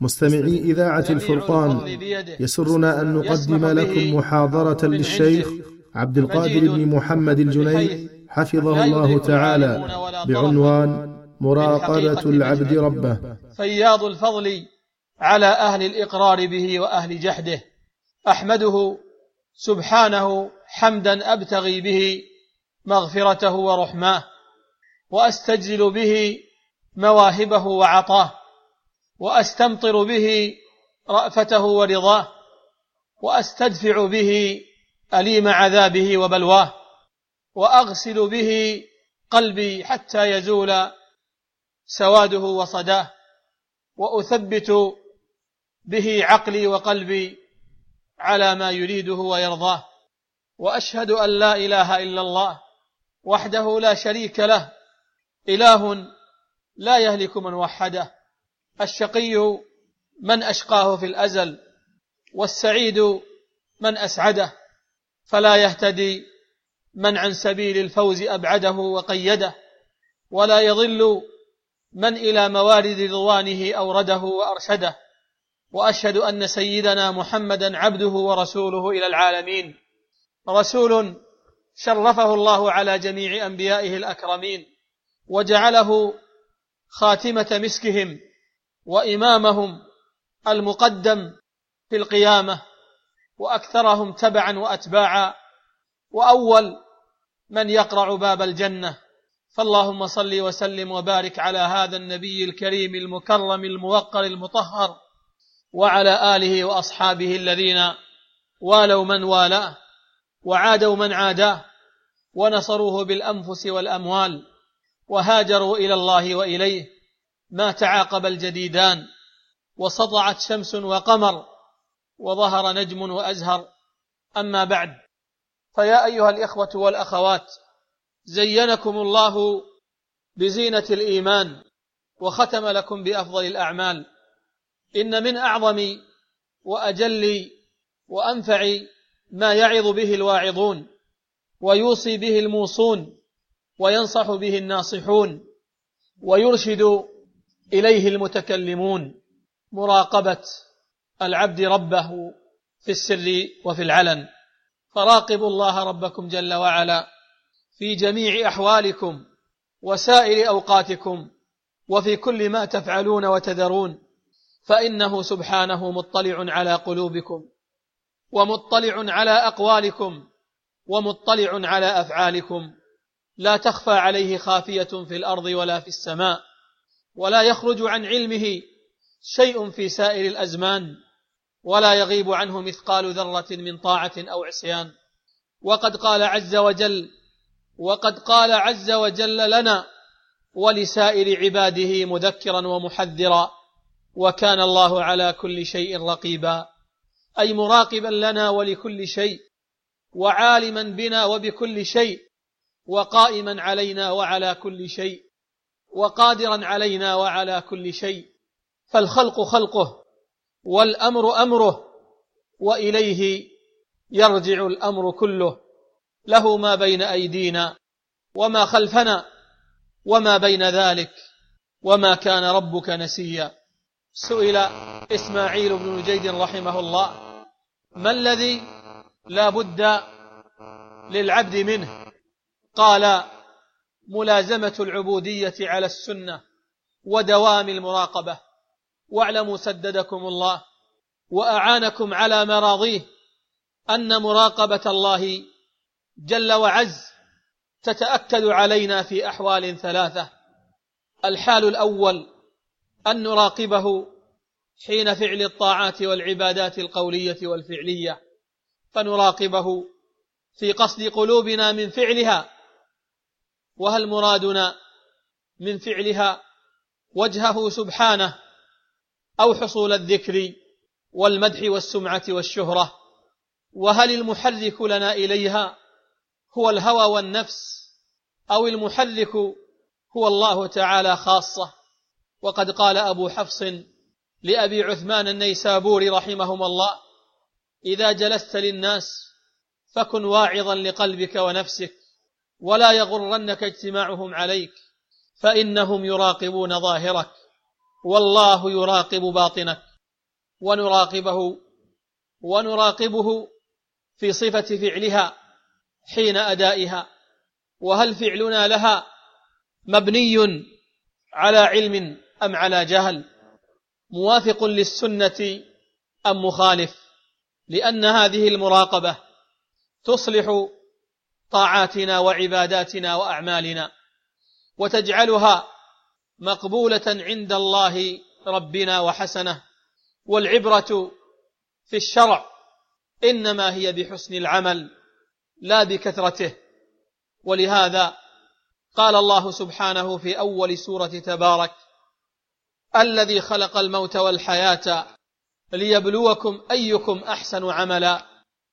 مستمعي إذاعة الفرقان، يسرنا أن نقدم لكم محاضرة للشيخ عبد القادر بن محمد الجنيد حفظه الله تعالى بعنوان مراقبة العبد ربه. فياض الفضل على أهل الإقرار به وأهل جحده، أحمده سبحانه حمدا أبتغي به مغفرته ورحماه، وأستجزل به مواهبه وعطاه، وأستمطر به رأفته ورضاه، وأستدفع به أليم عذابه وبلواه، وأغسل به قلبي حتى يزول سواده وصداه، وأثبت به عقلي وقلبي على ما يريده ويرضاه. وأشهد أن لا إله إلا الله وحده لا شريك له، إله لا يهلك من وحده، الشقي من أشقاه في الأزل، والسعيد من أسعده، فلا يهتدي من عن سبيل الفوز أبعده وقيده، ولا يضل من إلى موارد رضوانه أورده وأرشده. وأشهد أن سيدنا محمدا عبده ورسوله إلى العالمين، رسول شرفه الله على جميع أنبيائه الأكرمين، وجعله خاتمة مسكهم وإمامهم المقدم في القيامة، وأكثرهم تبعا وأتباعا، وأول من يقرع باب الجنة. فاللهم صل وسلم وبارك على هذا النبي الكريم المكرم الموقر المطهر، وعلى آله وأصحابه الذين والوا من والاه، وعادوا من عاداه، ونصروه بالأنفس والأموال، وهاجروا إلى الله وإليه، ما تعاقب الجديدان، وسطعت شمس وقمر، وظهر نجم وأزهر. أما بعد، فيا أيها الإخوة والأخوات، زينكم الله بزينة الإيمان، وختم لكم بأفضل الأعمال. إن من أعظم وأجل وأنفع ما يعظ به الواعظون، ويوصي به الموصون، وينصح به الناصحون، ويرشد إليه المتكلمون، مراقبة العبد ربه في السر وفي العلن. فراقبوا الله ربكم جل وعلا في جميع أحوالكم وسائر أوقاتكم، وفي كل ما تفعلون وتذرون، فإنه سبحانه مطلع على قلوبكم، ومطلع على أقوالكم، ومطلع على أفعالكم، لا تخفى عليه خافية في الأرض ولا في السماء، ولا يخرج عن علمه شيء في سائر الأزمان، ولا يغيب عنه مثقال ذرة من طاعة أو عصيان. وقد قال عز وجل لنا ولسائر عباده مذكرا ومحذرا: وكان الله على كل شيء رقيبا، أي مراقبا لنا ولكل شيء، وعالما بنا وبكل شيء، وقائما علينا وعلى كل شيء، وقادرا علينا وعلى كل شيء. فالخلق خلقه، والأمر أمره، وإليه يرجع الأمر كله، له ما بين أيدينا وما خلفنا وما بين ذلك، وما كان ربك نسيا. سئل إسماعيل بن نجيد رحمه الله: ما الذي لا بد للعبد منه؟ قال: ملازمة العبودية على السنة ودوام المراقبة. واعلموا سددكم الله وأعانكم على مراضيه أن مراقبة الله جل وعز تتأكد علينا في أحوال ثلاثة. الحال الأول أن نراقبه حين فعل الطاعات والعبادات القولية والفعلية، فنراقبه في قصد قلوبنا من فعلها، وهل مرادنا من فعلها وجهه سبحانه، أو حصول الذكر والمدح والسمعة والشهرة؟ وهل المحرك لنا إليها هو الهوى والنفس، أو المحرك هو الله تعالى خاصة؟ وقد قال أبو حفص لأبي عثمان النيسابوري رحمهما الله: إذا جلست للناس فكن واعظا لقلبك ونفسك، ولا يغرنك اجتماعهم عليك، فإنهم يراقبون ظاهرك والله يراقب باطنك. ونراقبه في صفة فعلها حين أدائها، وهل فعلنا لها مبني على علم أم على جهل، موافق للسنة أم مخالف، لأن هذه المراقبة تصلح طاعاتنا وعباداتنا وأعمالنا وتجعلها مقبولة عند الله ربنا وحسنة. والعبرة في الشرع إنما هي بحسن العمل لا بكثرته، ولهذا قال الله سبحانه في أول سورة تبارك: الذي خلق الموت والحياة ليبلوكم أيكم أحسن عملا.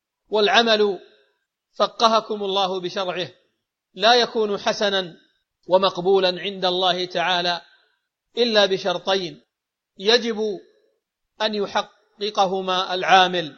والعمل فقهكم الله بشرعه لا يكون حسنا ومقبولا عند الله تعالى إلا بشرطين يجب أن يحققهما العامل: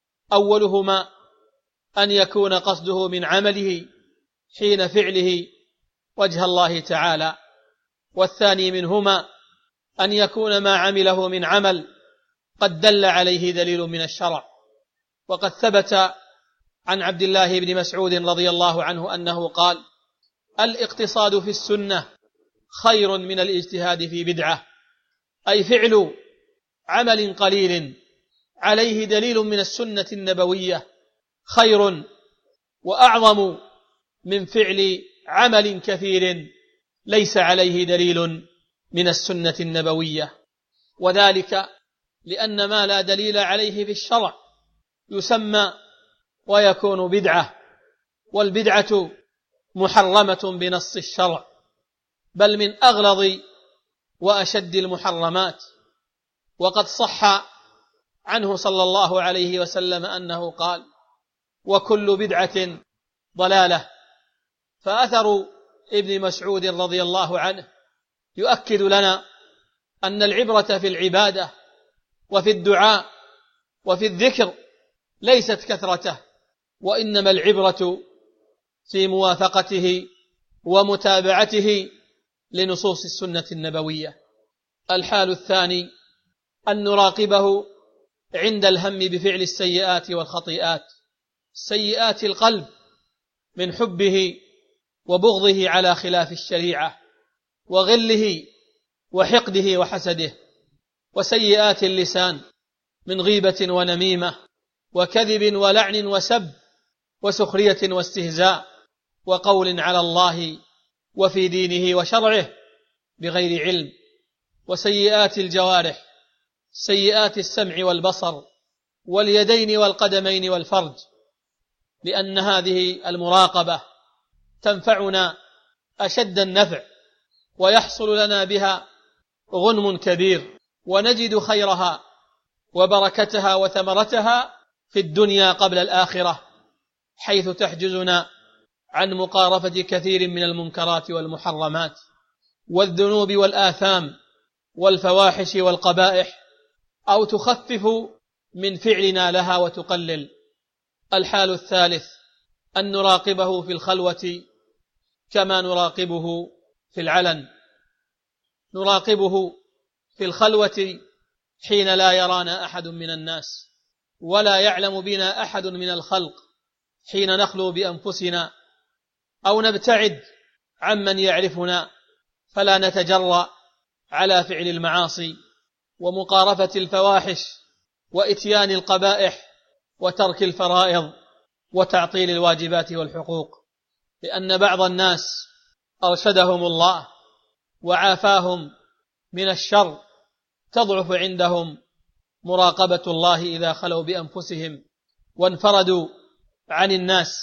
أولهما أن يكون قصده من عمله حين فعله وجه الله تعالى، والثاني منهما أن يكون ما عمله من عمل قد دل عليه دليل من الشرع. وقد ثبت عن عبد الله بن مسعود رضي الله عنه أنه قال: الاقتصاد في السنة خير من الاجتهاد في بدعة، أي فعل عمل قليل عليه دليل من السنة النبوية خير وأعظم من فعل عمل كثير ليس عليه دليل من السنة النبوية، وذلك لأن ما لا دليل عليه في الشرع يسمى ويكون بدعة، والبدعة محرمة بنص الشرع، بل من أغلظ وأشد المحرمات. وقد صح عنه صلى الله عليه وسلم أنه قال: وكل بدعة ضلالة. فأثر ابن مسعود رضي الله عنه يؤكد لنا أن العبرة في العبادة وفي الدعاء وفي الذكر ليست كثرته، وإنما العبرة في موافقته ومتابعته لنصوص السنة النبوية. الحال الثاني أن نراقبه عند الهم بفعل السيئات والخطيئات، سيئات القلب من حبه وبغضه على خلاف الشريعة وغله وحقده وحسده، وسيئات اللسان من غيبة ونميمة وكذب ولعن وسب وسخرية واستهزاء وقول على الله وفي دينه وشرعه بغير علم، وسيئات الجوارح سيئات السمع والبصر واليدين والقدمين والفرج، لأن هذه المراقبة تنفعنا أشد النفع ويحصل لنا بها غنم كبير، ونجد خيرها وبركتها وثمرتها في الدنيا قبل الآخرة، حيث تحجزنا عن مقارفة كثير من المنكرات والمحرمات والذنوب والآثام والفواحش والقبائح، أو تخفف من فعلنا لها وتقلل. الحال الثالث أن نراقبه في الخلوة كما نراقبه في العلن، نراقبه في الخلوة حين لا يرانا أحد من الناس ولا يعلم بنا أحد من الخلق، حين نخلو بأنفسنا أو نبتعد عمن يعرفنا فلا نتجرأ على فعل المعاصي ومقارفة الفواحش وإتيان القبائح وترك الفرائض وتعطيل الواجبات والحقوق، لأن بعض الناس أرشدهم الله وعافاهم من الشر تضعف عندهم مراقبة الله إذا خلوا بأنفسهم وانفردوا عن الناس،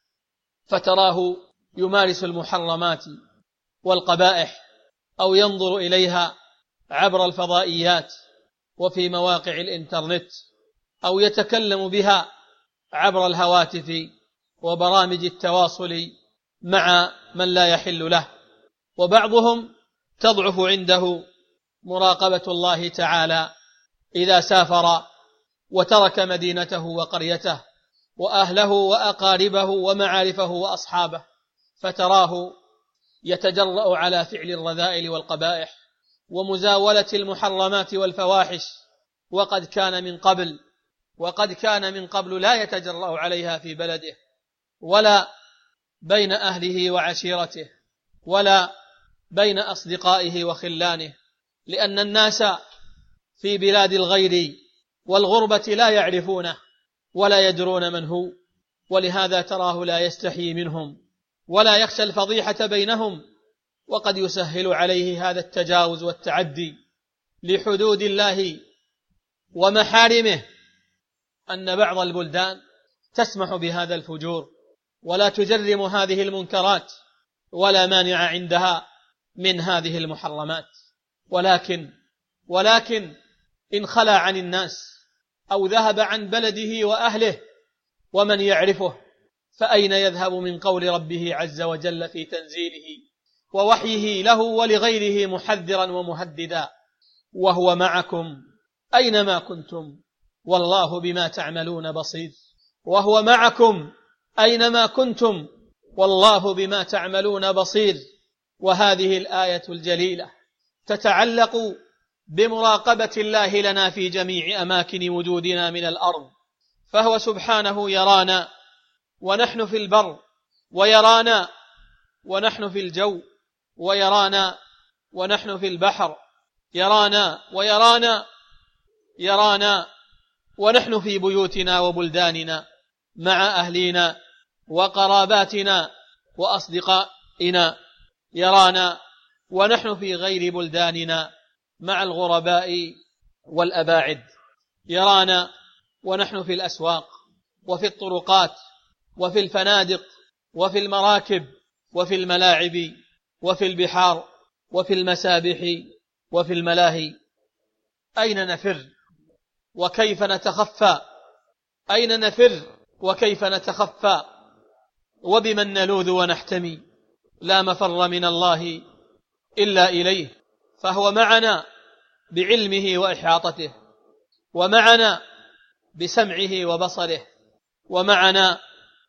فتراه يمارس المحرمات والقبائح أو ينظر إليها عبر الفضائيات وفي مواقع الإنترنت، أو يتكلم بها عبر الهواتف وبرامج التواصل مع من لا يحل له. وبعضهم تضعف عنده مراقبة الله تعالى إذا سافر وترك مدينته وقريته وأهله وأقاربه ومعارفه وأصحابه، فتراه يتجرأ على فعل الرذائل والقبائح ومزاولة المحرمات والفواحش وقد كان من قبل لا يتجرأ عليها في بلده ولا بين أهله وعشيرته ولا بين أصدقائه وخلانه، لأن الناس في بلاد الغير والغربة لا يعرفونه ولا يدرون من هو، ولهذا تراه لا يستحي منهم ولا يخشى الفضيحة بينهم، وقد يسهل عليه هذا التجاوز والتعدي لحدود الله ومحارمه، أن بعض البلدان تسمح بهذا الفجور ولا تجرم هذه المنكرات ولا مانع عندها من هذه المحرمات، ولكن إن خلا عن الناس أو ذهب عن بلده وأهله ومن يعرفه، فأين يذهب من قول ربه عز وجل في تنزيله ووحيه له ولغيره محذرا ومهددا: وهو معكم أينما كنتم والله بما تعملون بصير. وهو معكم أينما كنتم والله بما تعملون بصير. وهذه الآية الجليلة تتعلق بمراقبة الله لنا في جميع أماكن وجودنا من الأرض، فهو سبحانه يرانا ونحن في البر، ويرانا ونحن في الجو، ويرانا ونحن في البحر، يرانا ونحن في بيوتنا وبلداننا مع أهلنا وقراباتنا وأصدقائنا، يرانا ونحن في غير بلداننا مع الغرباء والأباعد، يرانا ونحن في الأسواق وفي الطرقات وفي الفنادق وفي المراكب وفي الملاعب وفي البحار وفي المسابح وفي الملاهي. أين نفر وكيف نتخفى؟ أين نفر وكيف نتخفى؟ وبمن نلوذ ونحتمي؟ لا مفر من الله إلا إليه، فهو معنا بعلمه وإحاطته، ومعنا بسمعه وبصره، ومعنا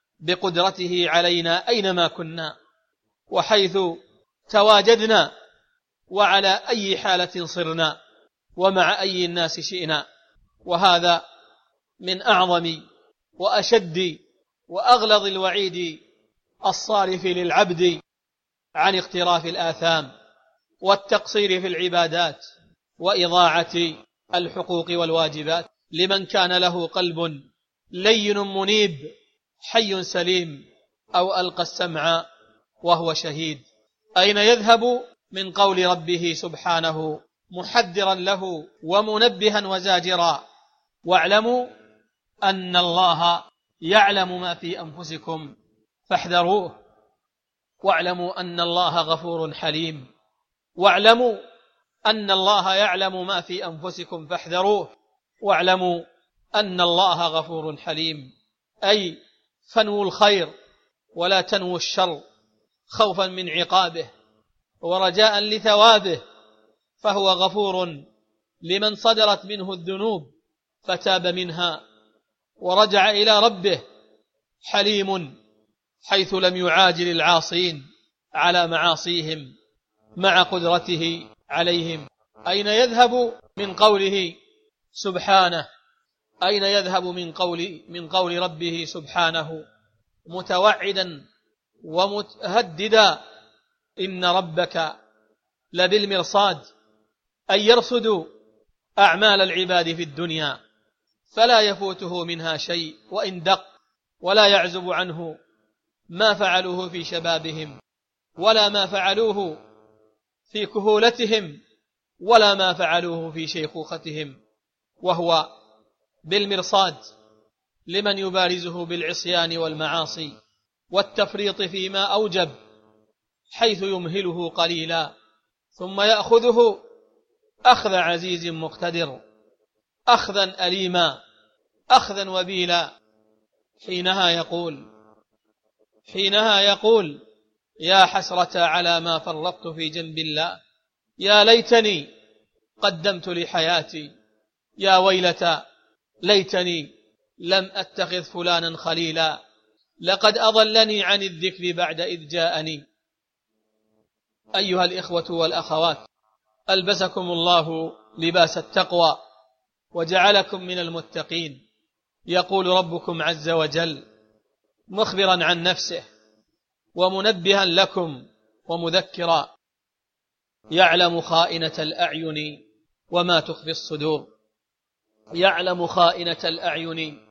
بقدرته علينا أينما كنا وحيث تواجدنا، وعلى أي حالة صرنا، ومع أي الناس شئنا. وهذا من أعظم وأشد وأغلظ الوعيد الصارف للعبد عن اقتراف الآثام والتقصير في العبادات وإضاعة الحقوق والواجبات، لمن كان له قلب لين منيب حي سليم أو ألقى السمع وهو شهيد. أين يذهب من قول ربه سبحانه محذرا له ومنبها وزاجرا: واعلموا أن الله يعلم ما في أنفسكم فاحذروه، واعلموا أن الله غفور حليم. واعلموا أن الله يعلم ما في أنفسكم فاحذروه، واعلموا أن الله غفور حليم، أي فانووا الخير ولا تنووا الشر، خوفا من عقابه ورجاء لثوابه، فهو غفور لمن صدرت منه الذنوب فتاب منها ورجع إلى ربه، حليم حيث لم يعاجل العاصين على معاصيهم مع قدرته عليهم. أين يذهب من قوله سبحانه؟ أين يذهب من قول ربه سبحانه متوعدا ومتهددا: إن ربك لبالمرصاد، أي يرصد أعمال العباد في الدنيا فلا يفوته منها شيء وإن دق، ولا يعزب عنه ما فعلوه في شبابهم ولا ما فعلوه في كهولتهم ولا ما فعلوه في شيخوختهم، وهو بالمرصاد لمن يبارزه بالعصيان والمعاصي والتفريط فيما أوجب، حيث يمهله قليلا ثم يأخذه أخذ عزيز مقتدر، أخذا أليما، أخذا وبيلا، حينها يقول: يا حسرة على ما فرطت في جنب الله، يا ليتني قدمت لحياتي، يا ويلتى ليتني لم أتخذ فلانا خليلا، لقد أضلني عن الذكر بعد إذ جاءني. أيها الإخوة والأخوات، ألبسكم الله لباس التقوى وجعلكم من المتقين. يقول ربكم عز وجل مخبرا عن نفسه ومنبها لكم ومذكرا: يعلم خائنة الأعين وما تخفي الصدور. يعلم خائنة الأعين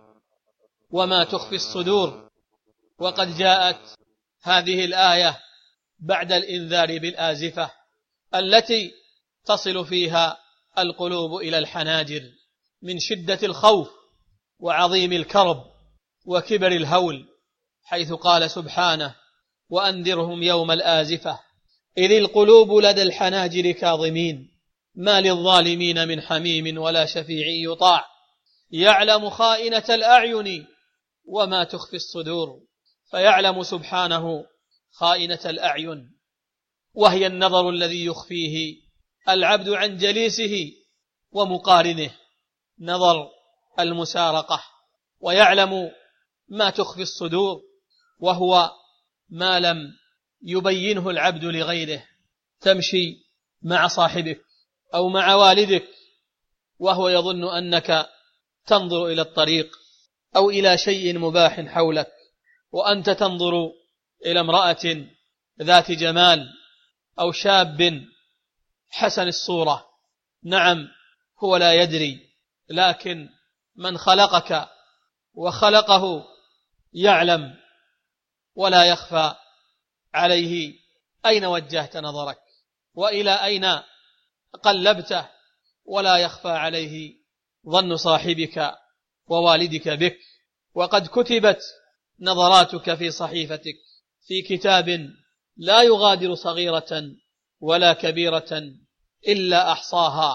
وما تخفي الصدور. وقد جاءت هذه الآية بعد الإنذار بالآزفة التي تصل فيها القلوب إلى الحناجر من شدة الخوف وعظيم الكرب وكبر الهول، حيث قال سبحانه: وأنذرهم يوم الآزفة إذ القلوب لدى الحناجر كاظمين ما للظالمين من حميم ولا شفيع يطاع. يعلم خائنة الأعين وما تخفي الصدور. فيعلم سبحانه خائنة الأعين، وهي النظر الذي يخفيه العبد عن جليسه ومقارنه، نظر المسارقة. ويعلم ما تخفي الصدور، وهو ما لم يبينه العبد لغيره. تمشي مع صاحبك أو مع والدك وهو يظن أنك تنظر إلى الطريق أو إلى شيء مباح حولك، وأنت تنظر إلى امرأة ذات جمال أو شاب حسن الصورة. نعم، هو لا يدري، لكن من خلقك وخلقه يعلم ولا يخفى عليه أين وجهت نظرك وإلى أين قلبته، ولا يخفى عليه ظن صاحبك ووالدك بك. وقد كتبت نظراتك في صحيفتك في كتاب لا يغادر صغيرة ولا كبيرة إلا أحصاها،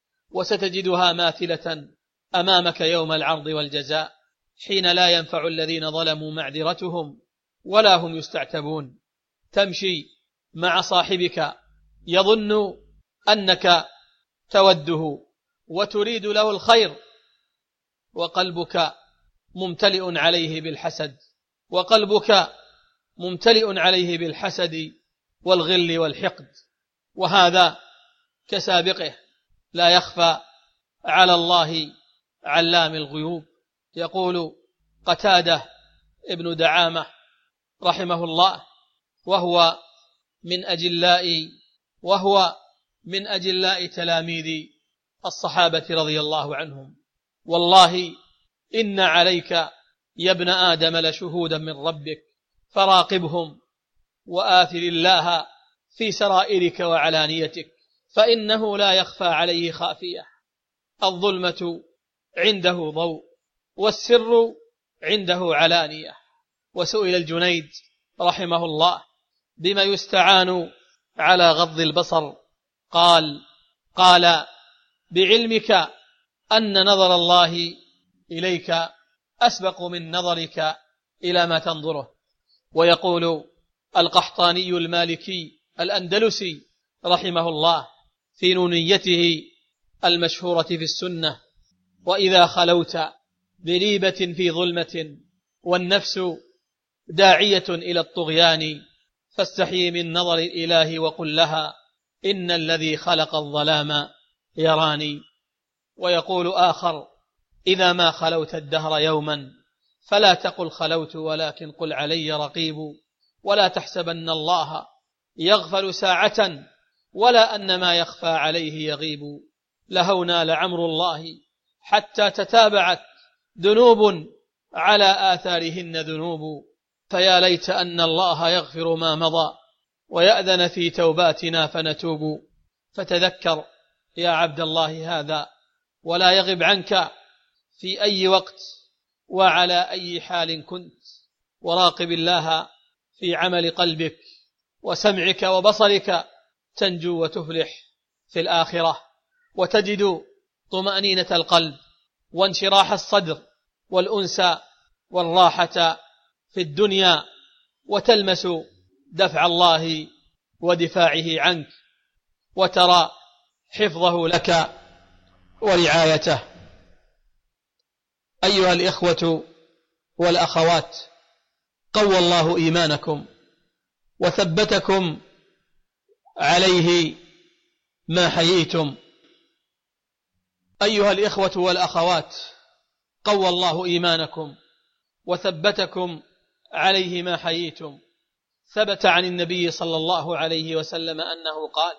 وستجدها ماثلة أمامك يوم العرض والجزاء، حين لا ينفع الذين ظلموا معذرتهم ولا هم يستعتبون. تمشي مع صاحبك يظن أنك توده وتريد له الخير، وقلبك ممتلئ عليه بالحسد، وقلبك ممتلئ عليه بالحسد والغل والحقد، وهذا كسابقه لا يخفى على الله علام الغيوب. يقول قتادة ابن دعامة رحمه الله وهو من أجلاء تلاميذ الصحابة رضي الله عنهم: والله إن عليك يا ابن آدم لشهودا من ربك فراقبهم وآثر الله في سرائرك وعلانيتك، فإنه لا يخفى عليه خافية. الظلمة عنده ضوء والسر عنده علانية. وسئل الجنيد رحمه الله بما يستعان على غض البصر، قال بعلمك أن نظر الله إليك أسبق من نظرك إلى ما تنظره. ويقول القحطاني المالكي الأندلسي رحمه الله في نونيته المشهورة في السنة: وإذا خلوت بريبة في ظلمة والنفس داعية إلى الطغيان فاستحي من نظر الإله وقل لها إن الذي خلق الظلام يراني. ويقول آخر: إذا ما خلوت الدهر يوما فلا تقل خلوت ولكن قل علي رقيب، ولا تحسبن الله يغفل ساعة ولا أن ما يخفى عليه يغيب. لهونا لعمر الله حتى تتابعت ذنوب على آثارهن ذنوب، فيا ليت أن الله يغفر ما مضى ويأذن في توباتنا فنتوب. فتذكر يا عبد الله هذا ولا يغب عنك في أي وقت وعلى أي حال كنت، وراقب الله في عمل قلبك وسمعك وبصرك تنجو وتفلح في الآخرة، وتجد طمأنينة القلب وانشراح الصدر والأنس والراحة في الدنيا، وتلمس دفع الله ودفاعه عنك، وترى حفظه لك ورعايته. أيها الإخوة والأخوات، قوى الله إيمانكم وثبتكم عليه ما حييتم، أيها الإخوة والأخوات، قوى الله إيمانكم وثبتكم عليه ما حييتم. ثبت عن النبي صلى الله عليه وسلم أنه قال: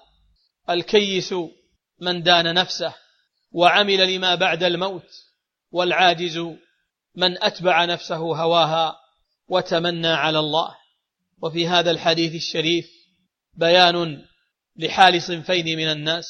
الكيس من دان نفسه وعمل لما بعد الموت، والعاجز من أتبع نفسه هواها وتمنى على الله. وفي هذا الحديث الشريف بيان لحال صنفين من الناس: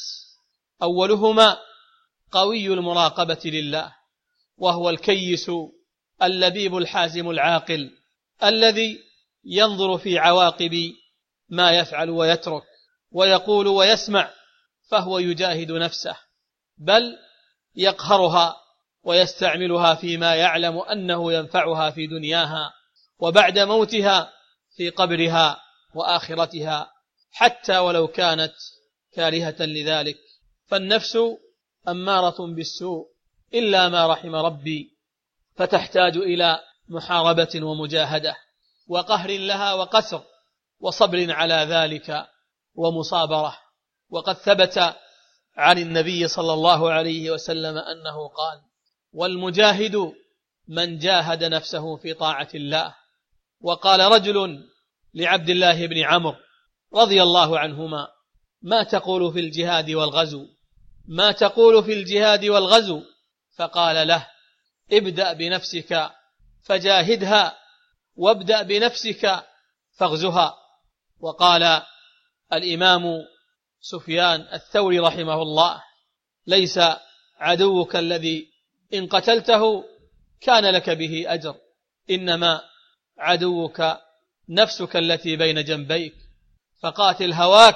أولهما قوي المراقبة لله، وهو الكيس اللبيب الحازم العاقل الذي ينظر في عواقب ما يفعل ويترك، ويقول ويسمع، فهو يجاهد نفسه، بل يقهرها ويستعملها فيما يعلم أنه ينفعها في دنياها وبعد موتها في قبرها وآخرتها، حتى ولو كانت كارهة لذلك. فالنفس أمارة بالسوء إلا ما رحم ربي، فتحتاج إلى محاربة ومجاهدة وقهر لها وقسر وصبر على ذلك ومصابرة. وقد ثبت عن النبي صلى الله عليه وسلم أنه قال: والمجاهد من جاهد نفسه في طاعة الله. وقال رجل لعبد الله بن عمرو رضي الله عنهما: ما تقول في الجهاد والغزو؟ ما تقول في الجهاد والغزو؟ فقال له: ابدأ بنفسك فجاهدها، وابدأ بنفسك فاغزها. وقال الإمام سفيان الثوري رحمه الله: ليس عدوك الذي إن قتلته كان لك به أجر، إنما عدوك نفسك التي بين جنبيك، فقاتل هواك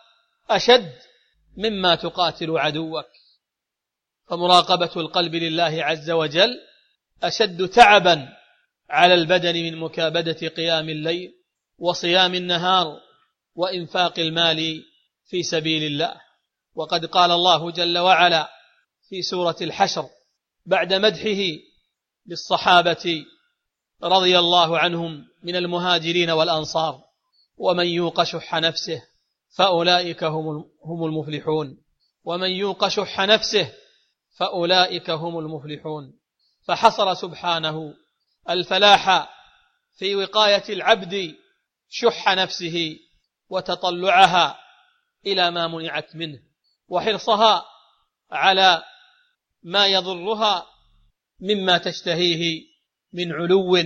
أشد مما تقاتل عدوك. فمراقبة القلب لله عز وجل أشد تعبا على البدن من مكابدة قيام الليل وصيام النهار وإنفاق المال في سبيل الله. وقد قال الله جل وعلا في سورة الحشر بعد مدحه للصحابة رضي الله عنهم من المهاجرين والأنصار: ومن يوق شح نفسه فأولئك هم المفلحون. ومن يوق شح نفسه فأولئك هم المفلحون. فحصر سبحانه الفلاح في وقاية العبد شح نفسه وتطلعها إلى ما منعت منه، وحرصها على ما يضرها مما تشتهيه من علو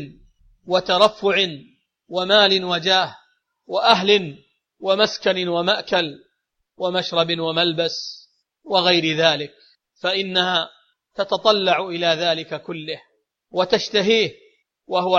وترفع ومال وجاه وأهل ومسكن ومأكل ومشرب وملبس وغير ذلك، فإنها تتطلع إلى ذلك كله وتشتهيه، وهو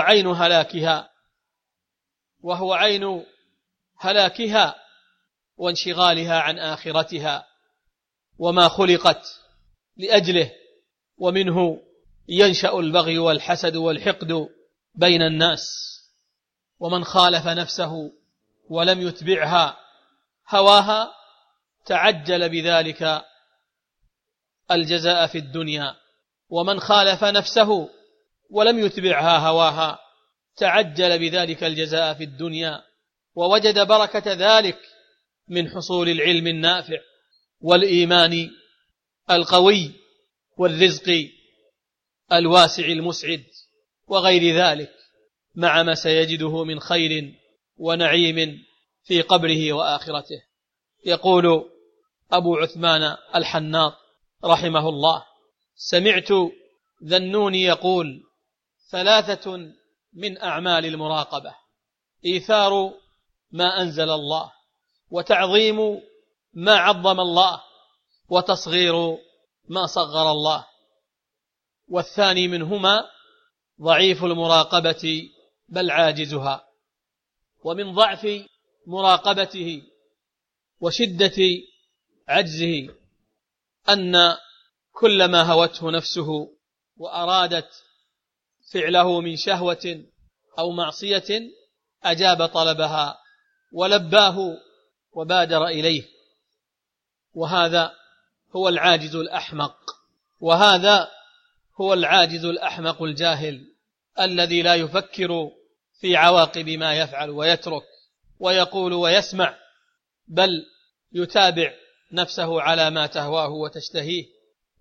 عين هلاكها وانشغالها عن آخرتها وما خلقت لأجله. ومنه ينشأ البغي والحسد والحقد بين الناس. ومن خالف نفسه ولم يتبعها هواها تعجل بذلك الجزاء في الدنيا، ومن خالف نفسه ولم يتبعها هواها تعجل بذلك الجزاء في الدنيا، ووجد بركة ذلك من حصول العلم النافع والإيمان القوي والرزق الواسع المسعد وغير ذلك، مع ما سيجده من خير ونعيم في قبره وآخرته. يقول أبو عثمان الحناط رحمه الله: سمعت ذنون يقول: 3 من أعمال المراقبة: إيثار ما أنزل الله، وتعظيم ما عظم الله، وتصغير ما صغر الله. والثاني منهما ضعيف المراقبة بل عاجزها. ومن ضعف مراقبته وشدة عجزه أن كل ما هوته نفسه وأرادت فعله من شهوة أو معصية أجاب طلبها ولباه وبادر إليه، وهذا هو العاجز الأحمق، وهذا هو العاجز الأحمق الجاهل الذي لا يفكر في عواقب ما يفعل ويترك ويقول ويسمع، بل يتابع نفسه على ما تهواه وتشتهيه،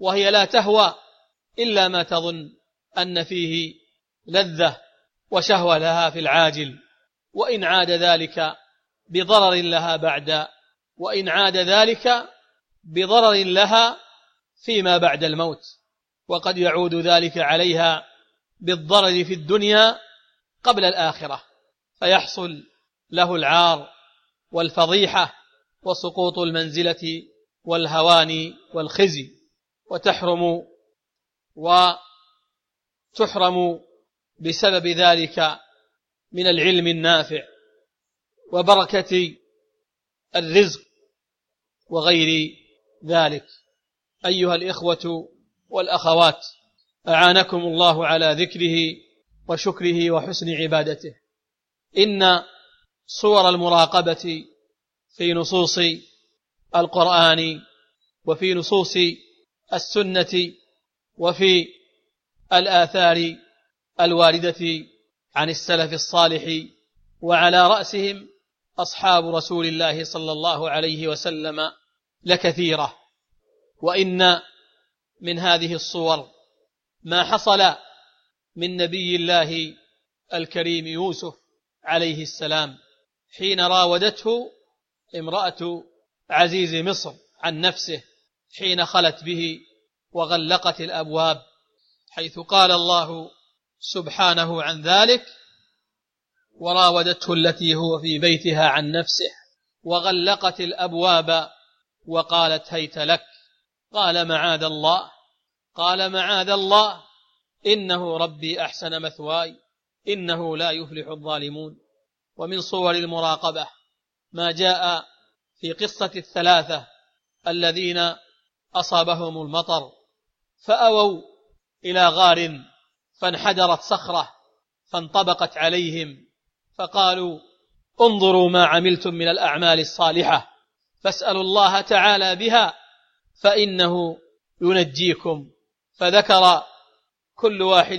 وهي لا تهوى إلا ما تظن أن فيه لذة وشهوة لها في العاجل، وإن عاد ذلك بضرر لها وإن عاد ذلك بضرر لها فيما بعد الموت، وقد يعود ذلك عليها بالضرر في الدنيا قبل الآخرة، فيحصل له العار والفضيحة وسقوط المنزلة والهوان والخزي، وتحرم بسبب ذلك من العلم النافع وبركة الرزق وغير ذلك. أيها الإخوة والأخوات، أعانكم الله على ذكره وشكره وحسن عبادته. إن صور المراقبة في نصوص القرآن وفي نصوص السنة وفي الآثار الواردة عن السلف الصالح، وعلى رأسهم أصحاب رسول الله صلى الله عليه وسلم، لكثيرة. وإن من هذه الصور ما حصل من نبي الله الكريم يوسف عليه السلام حين راودته امرأة عزيز مصر عن نفسه حين خلت به وغلقت الأبواب، حيث قال الله سبحانه عن ذلك: وراودته التي هو في بيتها عن نفسه وغلقت الأبواب وقالت هيت لك. قال معاذ الله إنه ربي أحسن مثواي إنه لا يفلح الظالمون. ومن صور المراقبة ما جاء في قصة الثلاثة الذين أصابهم المطر فأووا إلى غار فانحدرت صخرة فانطبقت عليهم، فقالوا: انظروا ما عملتم من الأعمال الصالحة فاسألوا الله تعالى بها فإنه ينجيكم. فذكر كل واحد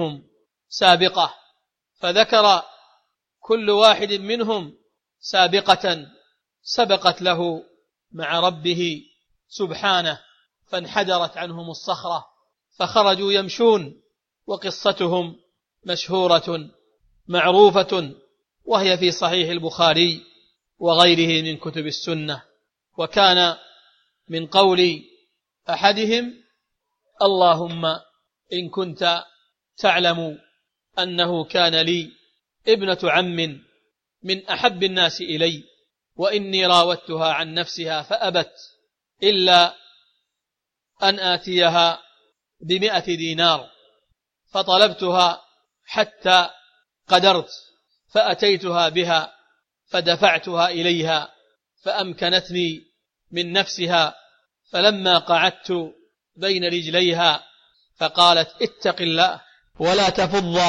منهم سابقة سبقت له مع ربه سبحانه، فانحدرت عنهم الصخرة فخرجوا يمشون، وقصتهم مشهورة معروفة، وهي في صحيح البخاري وغيره من كتب السنة. وكان من قول أحدهم: اللهم إن كنت تعلم أنه كان لي ابنة عم من أحب الناس إلي وإني راودتها عن نفسها فأبت إلا أن آتيها ب100 دينار، فطلبتها حتى قدرت فأتيتها بها فدفعتها إليها فأمكنتني من نفسها، فلما قعدت بين رجليها فقالت: اتق الله ولا تفض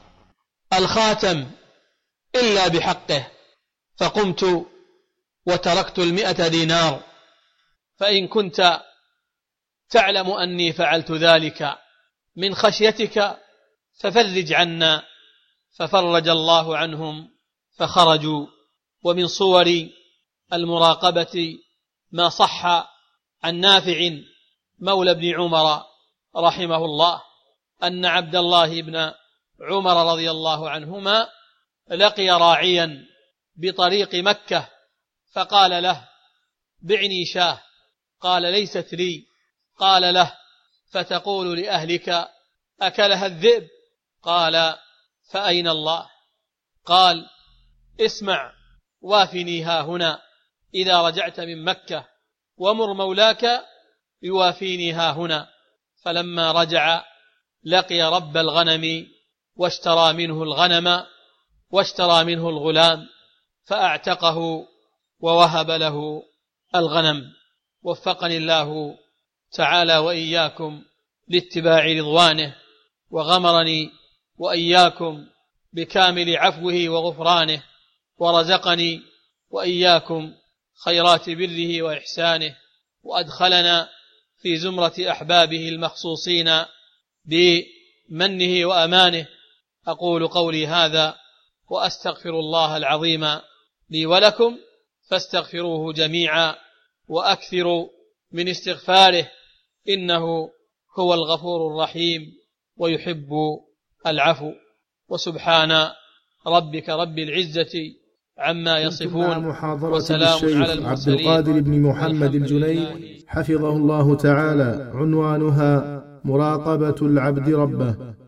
الخاتم إلا بحقه، فقمت وتركت 100 دينار، فإن كنت تعلم أني فعلت ذلك من خشيتك ففرج عنا، ففرج الله عنهم فخرجوا. ومن صور المراقبة ما صح عن نافع مولى بن عمر رحمه الله أن عبد الله بن عمر رضي الله عنهما لقي راعيا بطريق مكة فقال له: بعني شاه. قال: ليست لي. قال له: فتقول لأهلك أكلها الذئب؟ قال: فأين الله؟ قال: اسمع وافني ها هنا إذا رجعت من مكة، ومر مولاك يوافيني ها هنا. فلما رجع لقي رب الغنم واشترى منه الغنم واشترى منه الغلام فأعتقه ووهب له الغنم. وفقني الله تعالى وإياكم لاتباع رضوانه، وغمرني وإياكم بكامل عفوه وغفرانه، ورزقني وإياكم خيرات بره وإحسانه، وأدخلنا في زمرة أحبابه المخصوصين بمنه وأمانه. أقول قولي هذا وأستغفر الله العظيم لي ولكم، فاستغفروه جميعا وأكثروا من استغفاره، إنه هو الغفور الرحيم ويحب العفو. وسبحان ربك رب العزة عما يصفون، وسلام على عبد القادر بن محمد الجنيد حفظه الله تعالى، عنوانها مراقبة العبد ربه.